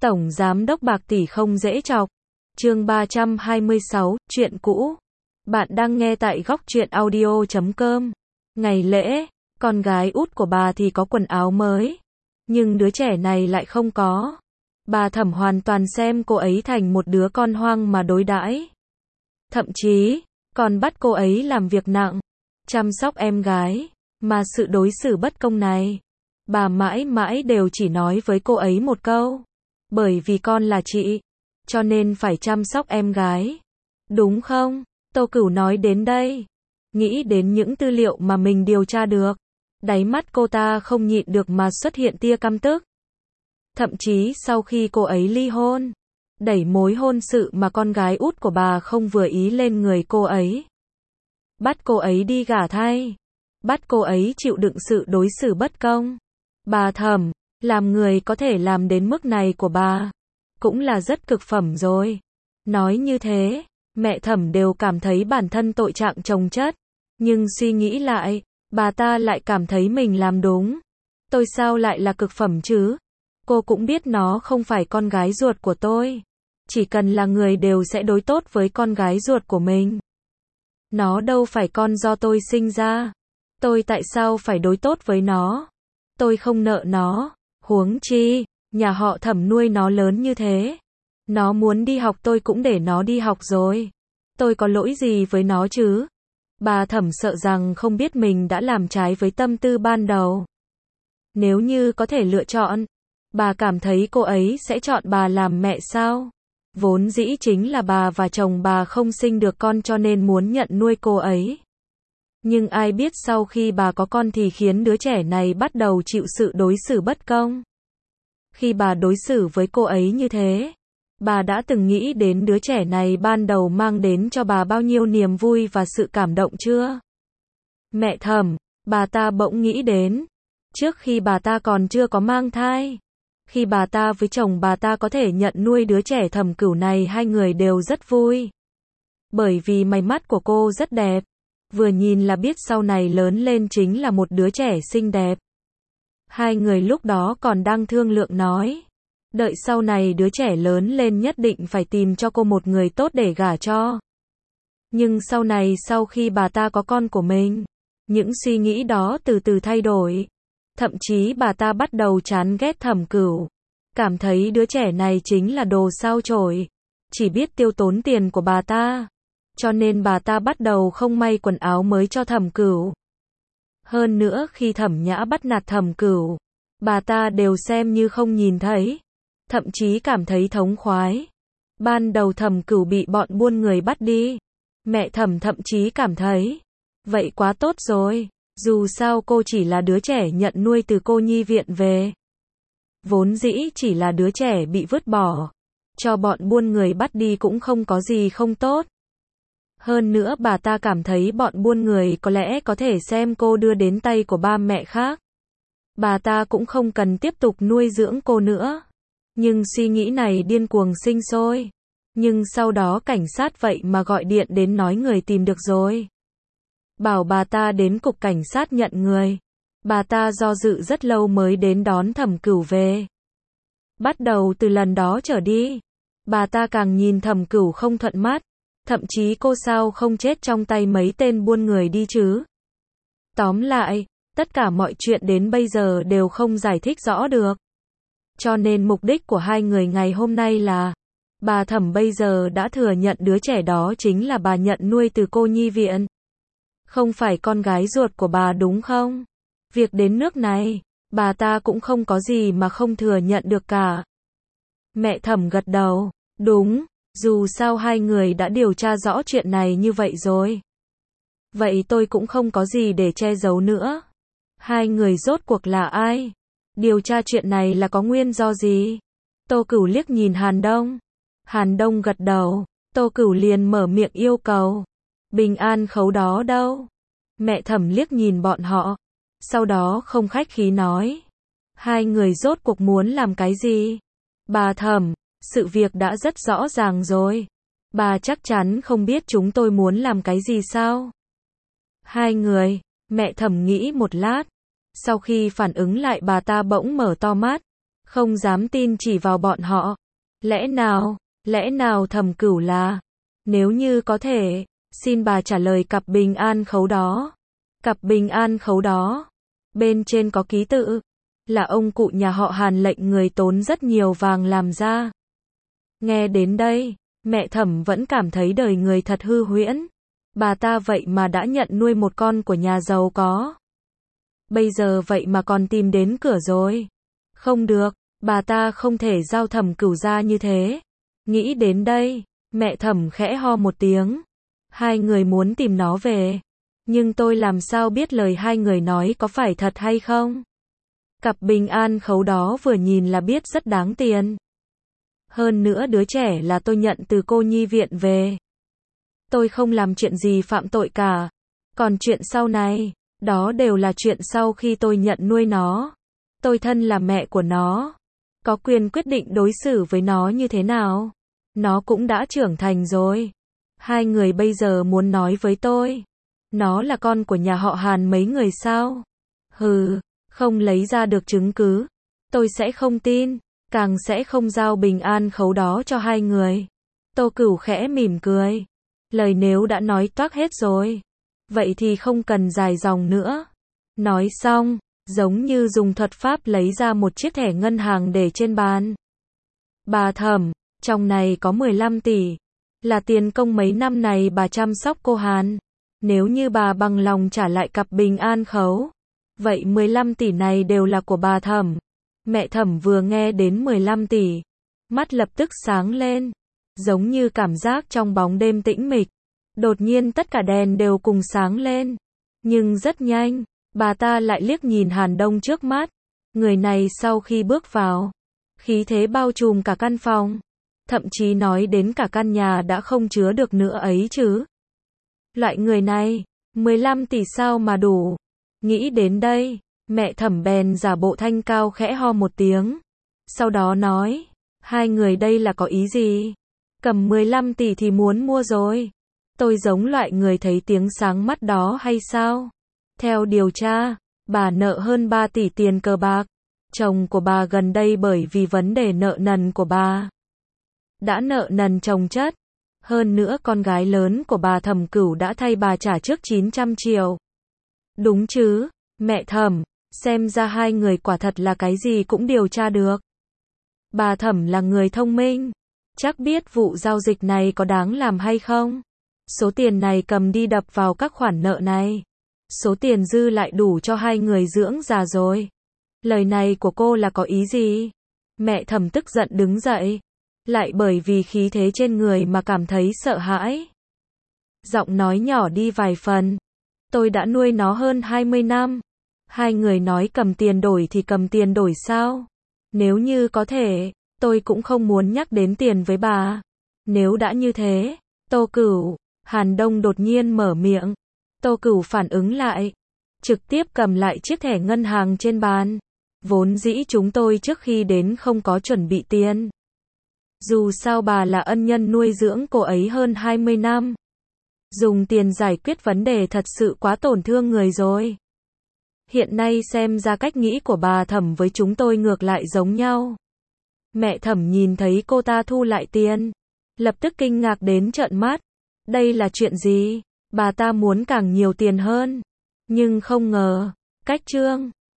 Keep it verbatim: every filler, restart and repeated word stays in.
Tổng giám đốc bạc tỷ không dễ chọc. Chương ba trăm hai mươi sáu, chuyện cũ. Bạn đang nghe tại góc truyện audio chấm com. Ngày lễ, con gái út của bà thì có quần áo mới, nhưng đứa trẻ này lại không có. Bà Thẩm hoàn toàn xem cô ấy thành một đứa con hoang mà đối đãi. Thậm chí, còn bắt cô ấy làm việc nặng, chăm sóc em gái. Mà sự đối xử bất công này, bà mãi mãi đều chỉ nói với cô ấy một câu: bởi vì con là chị, cho nên phải chăm sóc em gái. Đúng không? Tô Cửu nói đến đây, nghĩ đến những tư liệu mà mình điều tra được. Đáy mắt cô ta không nhịn được mà xuất hiện tia căm tức. Thậm chí sau khi cô ấy ly hôn, đẩy mối hôn sự mà con gái út của bà không vừa ý lên người cô ấy. Bắt cô ấy đi gả thay. Bắt cô ấy chịu đựng sự đối xử bất công. Bà Thẩm, làm người có thể làm đến mức này của bà, cũng là rất cực phẩm rồi. Nói như thế, mẹ Thẩm đều cảm thấy bản thân tội trạng chồng chất. Nhưng suy nghĩ lại, bà ta lại cảm thấy mình làm đúng. Tôi sao lại là cực phẩm chứ? Cô cũng biết nó không phải con gái ruột của tôi. Chỉ cần là người đều sẽ đối tốt với con gái ruột của mình. Nó đâu phải con do tôi sinh ra. Tôi tại sao phải đối tốt với nó? Tôi không nợ nó. Huống chi, nhà họ Thẩm nuôi nó lớn như thế. Nó muốn đi học tôi cũng để nó đi học rồi. Tôi có lỗi gì với nó chứ? Bà Thẩm sợ rằng không biết mình đã làm trái với tâm tư ban đầu. Nếu như có thể lựa chọn, bà cảm thấy cô ấy sẽ chọn bà làm mẹ sao? Vốn dĩ chính là bà và chồng bà không sinh được con cho nên muốn nhận nuôi cô ấy. Nhưng ai biết sau khi bà có con thì khiến đứa trẻ này bắt đầu chịu sự đối xử bất công. Khi bà đối xử với cô ấy như thế, bà đã từng nghĩ đến đứa trẻ này ban đầu mang đến cho bà bao nhiêu niềm vui và sự cảm động chưa? Mẹ Thẩm, bà ta bỗng nghĩ đến, trước khi bà ta còn chưa có mang thai, khi bà ta với chồng bà ta có thể nhận nuôi đứa trẻ Thẩm Cửu này, hai người đều rất vui. Bởi vì mày mắt của cô rất đẹp, vừa nhìn là biết sau này lớn lên chính là một đứa trẻ xinh đẹp. Hai người lúc đó còn đang thương lượng nói, đợi sau này đứa trẻ lớn lên nhất định phải tìm cho cô một người tốt để gả cho. Nhưng sau này sau khi bà ta có con của mình, những suy nghĩ đó từ từ thay đổi. Thậm chí bà ta bắt đầu chán ghét Thẩm Cửu, cảm thấy đứa trẻ này chính là đồ sao chổi, chỉ biết tiêu tốn tiền của bà ta. Cho nên bà ta bắt đầu không may quần áo mới cho Thẩm Cửu. Hơn nữa khi Thẩm Nhã bắt nạt Thẩm Cửu, bà ta đều xem như không nhìn thấy, thậm chí cảm thấy thống khoái. Ban đầu Thẩm Cửu bị bọn buôn người bắt đi, mẹ Thẩm thậm chí cảm thấy, vậy quá tốt rồi, dù sao cô chỉ là đứa trẻ nhận nuôi từ cô nhi viện về. Vốn dĩ chỉ là đứa trẻ bị vứt bỏ, cho bọn buôn người bắt đi cũng không có gì không tốt. Hơn nữa bà ta cảm thấy bọn buôn người có lẽ có thể xem cô đưa đến tay của ba mẹ khác. Bà ta cũng không cần tiếp tục nuôi dưỡng cô nữa. Nhưng suy nghĩ này điên cuồng sinh sôi. Nhưng sau đó cảnh sát vậy mà gọi điện đến nói người tìm được rồi. Bảo bà ta đến cục cảnh sát nhận người. Bà ta do dự rất lâu mới đến đón Thẩm Cửu về. Bắt đầu từ lần đó trở đi, bà ta càng nhìn Thẩm Cửu không thuận mắt. Thậm chí cô sao không chết trong tay mấy tên buôn người đi chứ? Tóm lại, tất cả mọi chuyện đến bây giờ đều không giải thích rõ được. Cho nên mục đích của hai người ngày hôm nay là, bà Thẩm bây giờ đã thừa nhận đứa trẻ đó chính là bà nhận nuôi từ cô nhi viện. Không phải con gái ruột của bà đúng không? Việc đến nước này, bà ta cũng không có gì mà không thừa nhận được cả. Mẹ Thẩm gật đầu, đúng. Dù sao hai người đã điều tra rõ chuyện này như vậy rồi. Vậy tôi cũng không có gì để che giấu nữa. Hai người rốt cuộc là ai? Điều tra chuyện này là có nguyên do gì? Tô Cửu liếc nhìn Hàn Đông. Hàn Đông gật đầu. Tô Cửu liền mở miệng yêu cầu. Bình an khấu đó đâu? Mẹ Thẩm liếc nhìn bọn họ. Sau đó không khách khí nói. Hai người rốt cuộc muốn làm cái gì? Bà Thẩm, sự việc đã rất rõ ràng rồi. Bà chắc chắn không biết chúng tôi muốn làm cái gì sao? Hai người, mẹ Thẩm nghĩ một lát. Sau khi phản ứng lại bà ta bỗng mở to mắt. không dám tin chỉ vào bọn họ. Lẽ nào, lẽ nào Thẩm Cửu là, nếu như có thể, xin bà trả lời cặp bình an khấu đó. Cặp bình an khấu đó, bên trên có ký tự, là ông cụ nhà họ Hàn lệnh người tốn rất nhiều vàng làm ra. Nghe đến đây, mẹ Thẩm vẫn cảm thấy đời người thật hư huyễn. Bà ta vậy mà đã nhận nuôi một con của nhà giàu có. Bây giờ vậy mà còn tìm đến cửa rồi. Không được, bà ta không thể giao Thẩm Cửu ra như thế. Nghĩ đến đây, mẹ Thẩm khẽ ho một tiếng. Hai người muốn tìm nó về. Nhưng tôi làm sao biết lời hai người nói có phải thật hay không? Cặp bình an khấu đó vừa nhìn là biết rất đáng tiền. Hơn nữa đứa trẻ là tôi nhận từ cô nhi viện về. Tôi không làm chuyện gì phạm tội cả. Còn chuyện sau này, đó đều là chuyện sau khi tôi nhận nuôi nó. Tôi thân là mẹ của nó, có quyền quyết định đối xử với nó như thế nào. Nó cũng đã trưởng thành rồi. Hai người bây giờ muốn nói với tôi, nó là con của nhà họ Hàn mấy người sao? Hừ, không lấy ra được chứng cứ, tôi sẽ không tin, càng sẽ không giao bình an khấu đó cho hai người. Tô Cửu khẽ mỉm cười. Lời nếu đã nói toác hết rồi, vậy thì không cần dài dòng nữa. Nói xong, giống như dùng thuật pháp lấy ra một chiếc thẻ ngân hàng để trên bàn. Bà Thẩm, trong này có mười lăm tỷ, là tiền công mấy năm này bà chăm sóc cô Hàn. Nếu như bà bằng lòng trả lại cặp bình an khấu, vậy mười lăm tỷ này đều là của bà Thẩm. Mẹ Thẩm vừa nghe đến mười lăm tỷ, mắt lập tức sáng lên, giống như cảm giác trong bóng đêm tĩnh mịch. Đột nhiên tất cả đèn đều cùng sáng lên. Nhưng rất nhanh, bà ta lại liếc nhìn Hàn Đông trước mắt. Người này sau khi bước vào, khí thế bao trùm cả căn phòng. Thậm chí nói đến cả căn nhà đã không chứa được nữa ấy chứ. Loại người này, mười lăm tỷ sao mà đủ. Nghĩ đến đây, mẹ Thẩm bèn giả bộ thanh cao khẽ ho một tiếng. Sau đó nói, hai người đây là có ý gì? Cầm mười lăm tỷ thì muốn mua rồi. Tôi giống loại người thấy tiếng sáng mắt đó hay sao? Theo điều tra, bà nợ hơn ba tỷ tiền cờ bạc. Chồng của bà gần đây bởi vì vấn đề nợ nần của bà đã nợ nần chồng chất. Hơn nữa con gái lớn của bà Thẩm Cửu đã thay bà trả trước chín trăm triệu. Đúng chứ, mẹ Thẩm, xem ra hai người quả thật là cái gì cũng điều tra được. Bà Thẩm là người thông minh, chắc biết vụ giao dịch này có đáng làm hay không. Số tiền này cầm đi đập vào các khoản nợ này. Số tiền dư lại đủ cho hai người dưỡng già rồi. Lời này của cô là có ý gì? Mẹ Thẩm tức giận đứng dậy. Lại bởi vì khí thế trên người mà cảm thấy sợ hãi. Giọng nói nhỏ đi vài phần. Tôi đã nuôi nó hơn hai mươi năm. Hai người nói cầm tiền đổi thì cầm tiền đổi sao? Nếu như có thể, tôi cũng không muốn nhắc đến tiền với bà. Nếu đã như thế, Tô Cửu, Hàn Đông đột nhiên mở miệng. Tô Cửu phản ứng lại, trực tiếp cầm lại chiếc thẻ ngân hàng trên bàn. Vốn dĩ chúng tôi trước khi đến không có chuẩn bị tiền. Dù sao bà là ân nhân nuôi dưỡng cô ấy hơn hai mươi năm. Dùng tiền giải quyết vấn đề thật sự quá tổn thương người rồi. Hiện nay xem ra cách nghĩ của bà Thẩm với chúng tôi ngược lại giống nhau. Mẹ Thẩm nhìn thấy cô ta thu lại tiền, lập tức kinh ngạc đến trợn mắt. Đây là chuyện gì? Bà ta muốn càng nhiều tiền hơn. Nhưng không ngờ, cách trương